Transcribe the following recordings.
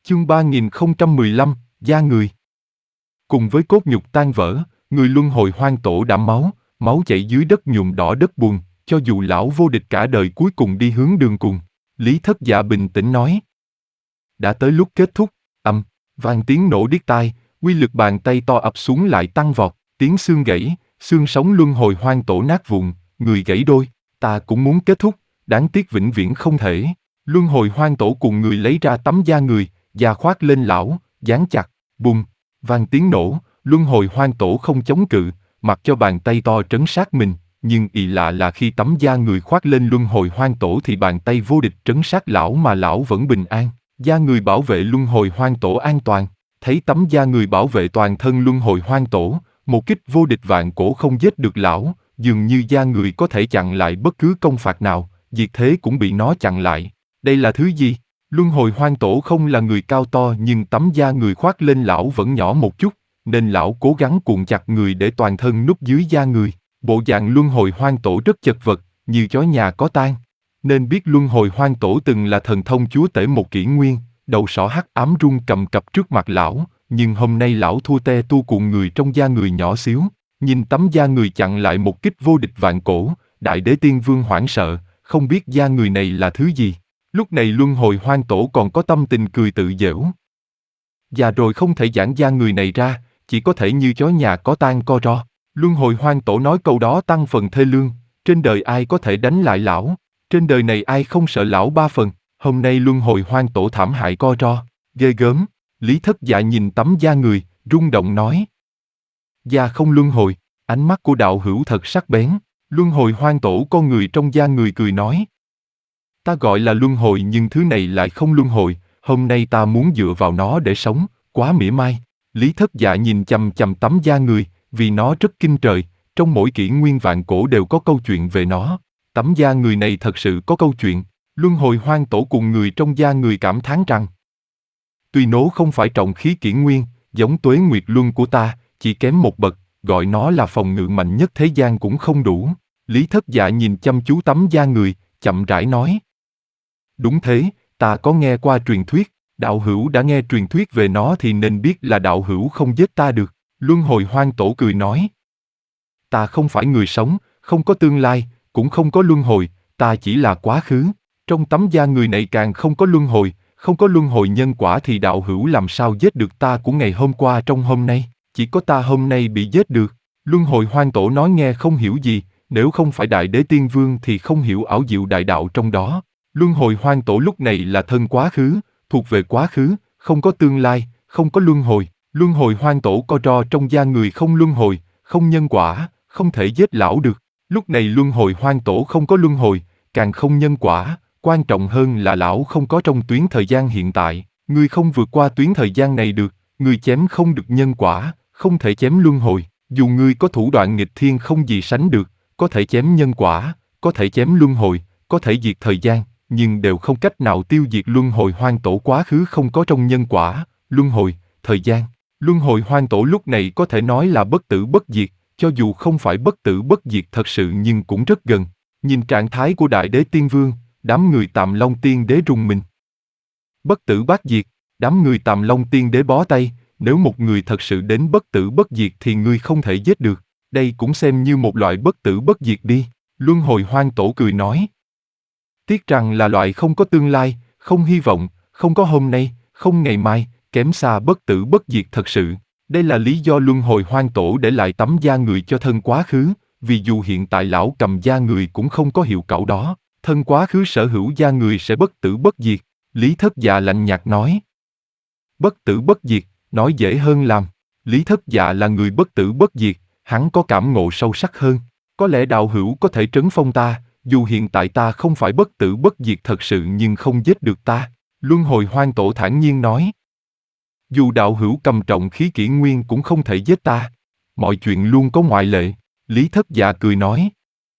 Chương 3015, da người. Cùng với cốt nhục tan vỡ, người luân hồi hoang tổ đã máu chảy dưới đất nhuộm đỏ đất bùn, cho dù lão vô địch cả đời cuối cùng đi hướng đường cùng. Lý Thất Dạ bình tĩnh nói. Đã tới lúc kết thúc, vang tiếng nổ điếc tai, uy lực bàn tay to ập xuống lại tăng vọt, tiếng xương gãy, xương sống luân hồi hoang tổ nát vụn, người gãy đôi. Ta cũng muốn kết thúc, đáng tiếc vĩnh viễn không thể. Luân hồi hoang tổ cùng người lấy ra tấm da người, da khoác lên lão, dán chặt, bùng, vang tiếng nổ, luân hồi hoang tổ không chống cự, mặc cho bàn tay to trấn sát mình, nhưng kỳ lạ là khi tấm da người khoác lên luân hồi hoang tổ thì bàn tay vô địch trấn sát lão mà lão vẫn bình an, da người bảo vệ luân hồi hoang tổ an toàn, thấy tấm da người bảo vệ toàn thân luân hồi hoang tổ, một kích vô địch vạn cổ không giết được lão, dường như da người có thể chặn lại bất cứ công phạt nào, diệt thế cũng bị nó chặn lại. Đây là thứ gì? Luân hồi hoang tổ không là người cao to nhưng tấm da người khoác lên lão vẫn nhỏ một chút, nên lão cố gắng cuộn chặt người để toàn thân núp dưới da người. Bộ dạng luân hồi hoang tổ rất chật vật, như chó nhà có tang. Nên biết luân hồi hoang tổ từng là thần thông chúa tể một kỷ nguyên, đầu sỏ hắc ám run cầm cập trước mặt lão, nhưng hôm nay lão thua te tu cuộn người trong da người nhỏ xíu. Nhìn tấm da người chặn lại một kích vô địch vạn cổ, đại đế tiên vương hoảng sợ, không biết da người này là thứ gì. Lúc này luân hồi hoang tổ còn có tâm tình cười tự giễu. Già rồi không thể giảng da người này ra, chỉ có thể như chó nhà có tang co ro. Luân hồi hoang tổ nói câu đó tăng phần thê lương, trên đời ai có thể đánh lại lão, trên đời này ai không sợ lão ba phần, hôm nay luân hồi hoang tổ thảm hại co ro, ghê gớm. Lý Thất Dạ nhìn tấm da người, rung động nói. Da không luân hồi, ánh mắt của đạo hữu thật sắc bén, luân hồi hoang tổ con người trong da người cười nói. Ta gọi là luân hồi nhưng thứ này lại không luân hồi, hôm nay ta muốn dựa vào nó để sống, quá mỉa mai. Lý Thất Dạ nhìn chằm chằm tấm da người, vì nó rất kinh trời, trong mỗi kỷ nguyên vạn cổ đều có câu chuyện về nó. Tấm da người này thật sự có câu chuyện, luân hồi hoang tổ cùng người trong da người cảm thán rằng. Tuy nó không phải trọng khí kỷ nguyên, giống Tuế Nguyệt Luân của ta, chỉ kém một bậc, gọi nó là phòng ngự mạnh nhất thế gian cũng không đủ. Lý Thất Dạ nhìn chăm chú tấm da người, chậm rãi nói. Đúng thế, ta có nghe qua truyền thuyết, đạo hữu đã nghe truyền thuyết về nó thì nên biết là đạo hữu không giết ta được. Luân hồi hoang tổ cười nói. Ta không phải người sống, không có tương lai, cũng không có luân hồi, ta chỉ là quá khứ. Trong tấm da người này càng không có luân hồi nhân quả thì đạo hữu làm sao giết được ta của ngày hôm qua trong hôm nay, chỉ có ta hôm nay bị giết được. Luân hồi hoang tổ nói nghe không hiểu gì, nếu không phải đại đế tiên vương thì không hiểu ảo diệu đại đạo trong đó. Luân hồi hoang tổ lúc này là thân quá khứ, thuộc về quá khứ, không có tương lai, không có luân hồi. Luân hồi hoang tổ co ro trong da người không luân hồi, không nhân quả, không thể giết lão được. Lúc này luân hồi hoang tổ không có luân hồi, càng không nhân quả, quan trọng hơn là lão không có trong tuyến thời gian hiện tại. Ngươi không vượt qua tuyến thời gian này được, ngươi chém không được nhân quả, không thể chém luân hồi. Dù ngươi có thủ đoạn nghịch thiên không gì sánh được, có thể chém nhân quả, có thể chém luân hồi, có thể diệt thời gian, nhưng đều không cách nào tiêu diệt luân hồi hoang tổ quá khứ không có trong nhân quả, luân hồi, thời gian. Luân hồi hoang tổ lúc này có thể nói là bất tử bất diệt, cho dù không phải bất tử bất diệt thật sự nhưng cũng rất gần. Nhìn trạng thái của đại đế tiên vương, đám người Tạm Long tiên đế rùng mình. Bất tử bất diệt, đám người Tạm Long tiên đế bó tay, nếu một người thật sự đến bất tử bất diệt thì ngươi không thể giết được, đây cũng xem như một loại bất tử bất diệt đi. Luân hồi hoang tổ cười nói. Tiếc rằng là loại không có tương lai, không hy vọng, không có hôm nay, không ngày mai, kém xa bất tử bất diệt thật sự. Đây là lý do luân hồi hoang tổ để lại tấm da người cho thân quá khứ, vì dù hiện tại lão cầm da người cũng không có hiệu cẩu đó, thân quá khứ sở hữu da người sẽ bất tử bất diệt. Lý Thất Dạ lạnh nhạt nói. Bất tử bất diệt, nói dễ hơn làm. Lý Thất Dạ là người bất tử bất diệt, hắn có cảm ngộ sâu sắc hơn. Có lẽ đạo hữu có thể trấn phong ta, dù hiện tại ta không phải bất tử bất diệt thật sự nhưng không giết được ta. Luân hồi hoang tổ thản nhiên nói. Dù đạo hữu cầm trọng khí kỷ nguyên cũng không thể giết ta. Mọi chuyện luôn có ngoại lệ. Lý Thất Dạ cười nói.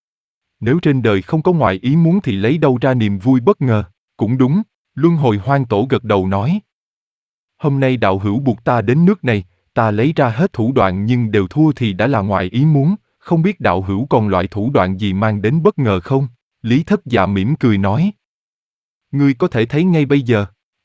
Nếu trên đời không có ngoại ý muốn thì lấy đâu ra niềm vui bất ngờ. Cũng đúng, luân hồi hoang tổ gật đầu nói. Hôm nay đạo hữu buộc ta đến nước này, ta lấy ra hết thủ đoạn nhưng đều thua thì đã là ngoại ý muốn. Không biết đạo hữu còn loại thủ đoạn gì mang đến bất ngờ không? Lý Thất Dạ mỉm cười nói. Ngươi có thể thấy ngay bây giờ.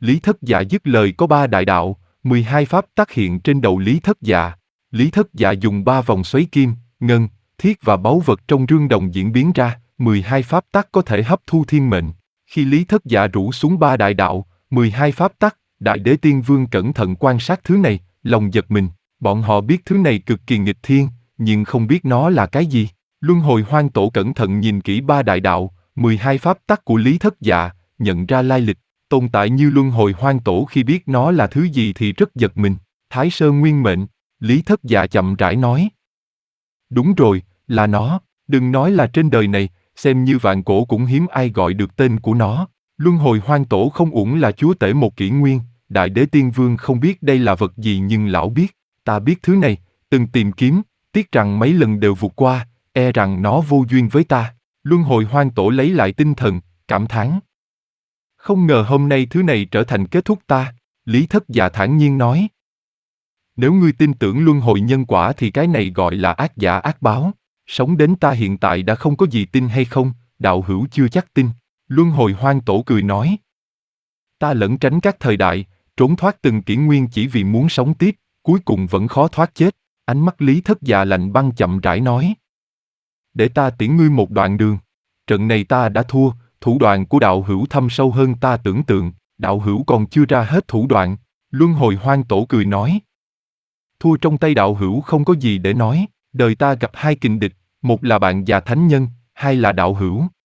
Lý Thất Dạ dứt lời có 3 đại đạo, 12 pháp tắc hiện trên đầu Lý Thất Dạ. Lý Thất Dạ dùng 3 vòng xoáy kim, ngân, thiết và báu vật trong rương đồng diễn biến ra, 12 pháp tắc có thể hấp thu thiên mệnh. Khi Lý Thất Dạ rủ xuống 3 đại đạo, 12 pháp tắc, Đại Đế Tiên Vương cẩn thận quan sát thứ này, lòng giật mình. Bọn họ biết thứ này cực kỳ nghịch thiên, nhưng không biết nó là cái gì. Luân hồi hoang tổ cẩn thận nhìn kỹ 3 đại đạo, 12 pháp tắc của Lý Thất Dạ, nhận ra lai lịch. Tồn tại như luân hồi hoang tổ khi biết nó là thứ gì thì rất giật mình. Thái Sơ Nguyên Mệnh, Lý Thất Dạ chậm rãi nói. Đúng rồi, là nó, đừng nói là trên đời này, xem như vạn cổ cũng hiếm ai gọi được tên của nó. Luân hồi hoang tổ không uổng là chúa tể một kỷ nguyên, Đại Đế Tiên Vương không biết đây là vật gì nhưng lão biết, ta biết thứ này, từng tìm kiếm, tiếc rằng mấy lần đều vụt qua, e rằng nó vô duyên với ta. Luân hồi hoang tổ lấy lại tinh thần, cảm thán. Không ngờ hôm nay thứ này trở thành kết thúc ta, Lý Thất Dạ thản nhiên nói. Nếu ngươi tin tưởng luân hồi nhân quả thì cái này gọi là ác giả ác báo. Sống đến ta hiện tại đã không có gì tin hay không, đạo hữu chưa chắc tin. Luân hồi hoang tổ cười nói. Ta lẩn tránh các thời đại, trốn thoát từng kỷ nguyên chỉ vì muốn sống tiếp, cuối cùng vẫn khó thoát chết. Ánh mắt Lý Thất Dạ lạnh băng chậm rãi nói. Để ta tiễn ngươi một đoạn đường. Trận này ta đã thua, thủ đoạn của đạo hữu thâm sâu hơn ta tưởng tượng, đạo hữu còn chưa ra hết thủ đoạn. Luân hồi hoang tổ cười nói. Thua trong tay đạo hữu không có gì để nói, đời ta gặp 2 kình địch, một là bạn già thánh nhân, 2 là đạo hữu.